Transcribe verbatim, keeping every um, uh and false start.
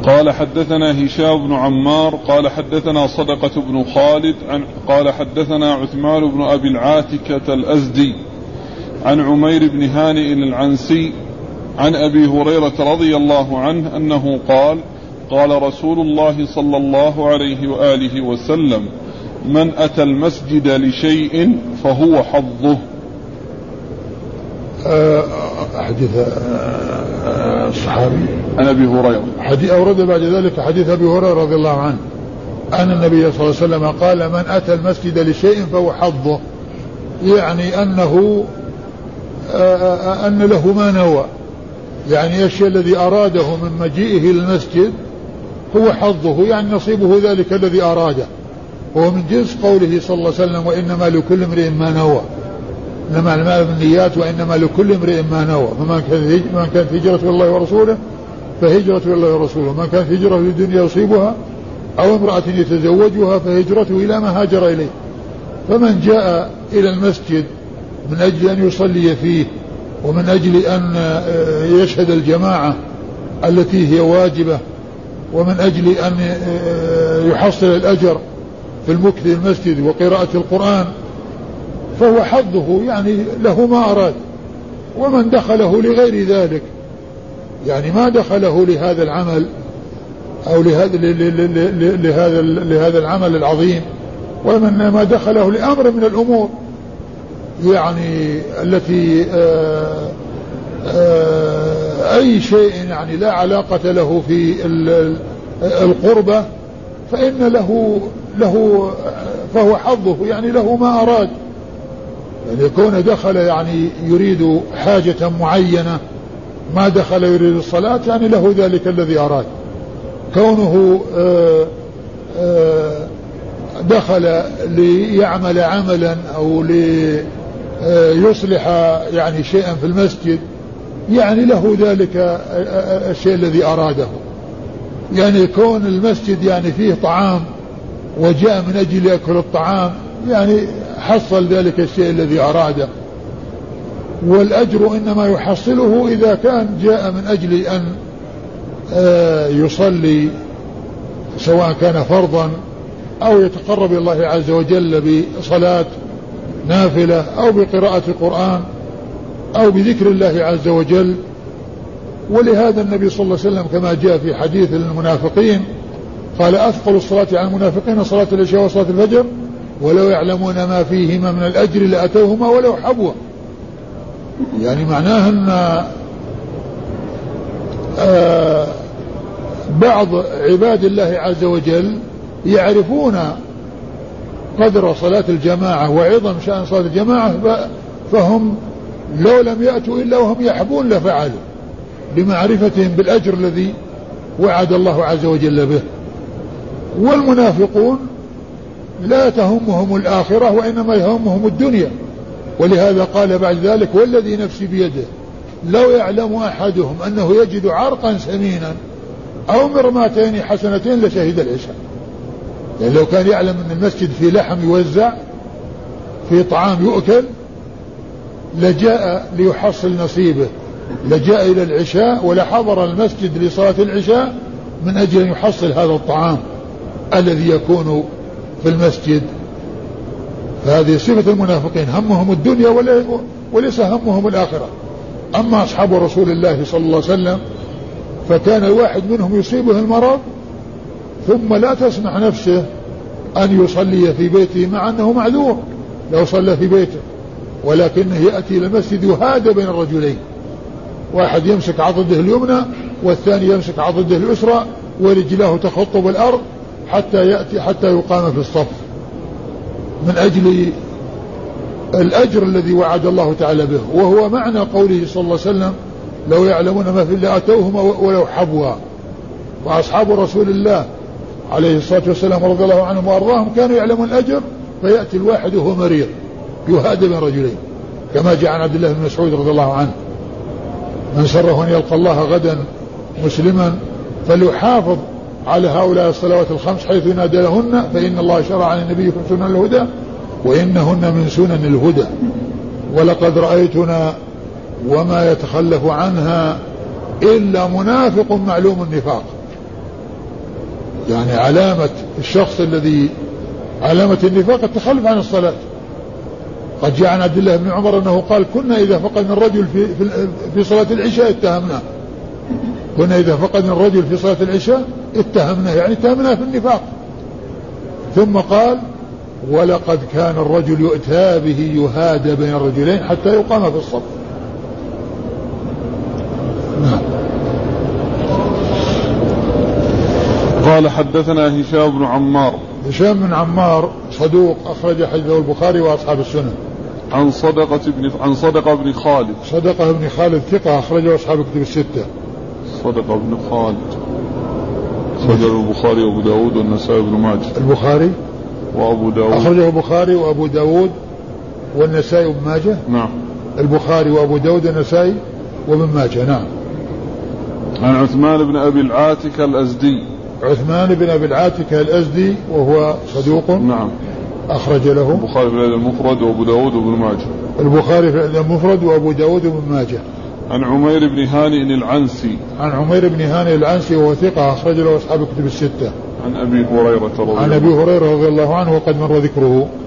قال حدثنا هشام بن عمار قال حدثنا صدقة بن خالد عن قال حدثنا عثمان بن أبي العاتكة الأزدي عن عمير بن هانئ العنسي عن أبي هريرة رضي الله عنه أنه قال قال رسول الله صلى الله عليه وآله وسلم من أتى المسجد لشيء فهو حظه. حديث الصحابي عن أبي هريرة حديث أورد بعد ذلك حديث أبي هريرة رضي الله عنه أن النبي صلى الله عليه وسلم قال من أتى المسجد لشيء فهو حظه، يعني أنه أن له ما نوى، يعني الشيء الذي أراده من مجيئه للمسجد هو حظه، يعني نصيبه ذلك الذي أراده، هو من جنس قوله صلى الله عليه وسلم وإنما لكل امرئ ما نوى، إنما الأعمال بالنيات وإنما لكل امرئ ما نوى، فمن كانت هجرته إلى الله ورسوله فهجرته إلى الله ورسوله، من كانت هجرته للدنيا يصيبها أو امرأة يتزوجها فهجرته إلى ما هاجر إليه. فمن جاء إلى المسجد من أجل أن يصلي فيه ومن أجل أن يشهد الجماعة التي هي واجبة ومن أجل أن يحصل الأجر في المكث في المسجد وقراءة القرآن فهو حظه، يعني له ما أراد. ومن دخله لغير ذلك، يعني ما دخله لهذا العمل أو لهذا لهذا لهذا العمل العظيم، ومن ما دخله لأمر من الأمور يعني التي آآ آآ أي شيء يعني لا علاقة له في القربة فإن له له فهو حظه، يعني له ما أراد، يعني يكون دخل يعني يريد حاجة معينة، ما دخل يريد الصلاة يعني له ذلك الذي أراد. كونه آآ آآ دخل ليعمل عملا أو ليصلح يعني شيئا في المسجد يعني له ذلك الشيء الذي أراده. يعني يكون المسجد يعني فيه طعام وجاء من أجل يأكل الطعام يعني حصل ذلك الشيء الذي أراده. والأجر إنما يحصله إذا كان جاء من أجل أن يصلي سواء كان فرضا أو يتقرب إلى الله عز وجل بصلاة نافلة أو بقراءة القرآن أو بذكر الله عز وجل. ولهذا النبي صلى الله عليه وسلم كما جاء في حديث المنافقين قال أثقل الصلاة على المنافقين صلاة العشاء وصلاة الفجر ولو يعلمون ما فيهما من الأجر لأتوهما ولو حبوا. يعني معناه أن آه بعض عباد الله عز وجل يعرفون قدر صلاة الجماعة وعظم شأن صلاة الجماعة فهم لو لم يأتوا إلا وهم يحبون لفعلوا لمعرفتهم بالأجر الذي وعد الله عز وجل به. والمنافقون لا تهمهم الآخرة وإنما يهمهم الدنيا، ولهذا قال بعد ذلك والذي نفسي بيده لو يعلم أحدهم أنه يجد عرقا سمينا أو مرماتين حسنتين لشهد العشاء. يعني لو كان يعلم أن المسجد فيه لحم يوزع فيه طعام يؤكل لجاء ليحصل نصيبه، لجاء إلى العشاء ولحضر المسجد لصلاة العشاء من أجل أن يحصل هذا الطعام الذي يكون في المسجد. فهذه صفة المنافقين، همهم الدنيا وليس همهم الآخرة. أما أصحاب رسول الله صلى الله عليه وسلم فكان الواحد منهم يصيبه المرض ثم لا تسمح نفسه أن يصلي في بيته مع أنه معذور لو صلى في بيته، ولكنه يأتي إلى المسجد يهادى بين الرجلين، واحد يمسك عضده اليمنى والثاني يمسك عضده اليسرى ورجلاه تخط بالأرض حتى يأتي حتى يقام في الصف من أجل الأجر الذي وعد الله تعالى به. وهو معنى قوله صلى الله عليه وسلم لو يعلمون ما في الله أتوهما ولو حبوا. وأصحاب رسول الله عليه الصلاة والسلام رضي الله عنهم وأرضاهم كانوا يعلمون الأجر فيأتي الواحد وهو مريض يهادى بين رجلين، كما جاء عن عبد الله بن مسعود رضي الله عنه من سره أن يلقى الله غدا مسلما فليحافظ على هؤلاء الصلوات الخمس حيث ينادى لهن فإن الله شرع عن النبيكم سنن الهدى وإنهن من سنن الهدى ولقد رأيتنا وما يتخلف عنها إلا منافق معلوم النفاق. يعني علامة الشخص الذي علامة النفاق التخلف عن الصلاة. قد جاء عن عبد الله بن عمر أنه قال كنا إذا فقدنا الرجل في, في, في صلاة العشاء اتهمناه كنا إذا فقدنا الرجل في صلاة العشاء اتهمناه يعني اتهمناه في النفاق. ثم قال ولقد كان الرجل يؤتى به يهادى بين الرجلين حتى يقام في الصف. نعم. قال حدثنا هشام بن عمار. هشام بن عمار صدوق أخرج حديثه البخاري وأصحاب السنن. عن صدقة بن عن صدقة بن خالد. صدقة بن خالد ثقة أخرجه أصحاب الكتب الستة. صدقة بن خالد أخرجه البخاري وأبو داود والنسائي بن ماجه. البخاري وأبو داود أخرجه البخاري وأبو داود والنسائي وابن ماجه. نعم. البخاري وأبو داود والنسائي وابن ماجه. نعم. عن عثمان بن أبي العاتكة الأزدي. عثمان بن أبي العاتكة الأزدي وهو صدوق. نعم. أخرج له البخاري في الأدب المفرد وأبو داود وابن ماجه. البخاري في الأدب المفرد وأبو داود وابن ماجه. عن عمير بن هانئ العنسي. عن عمير بن هانئ العنسي وهو ثقة أخرج له أصحاب الكتب الستة. عن أبي هريرة رضي الله عنه. عن أبي هريرة رضي الله عنه وقد مر ذكره.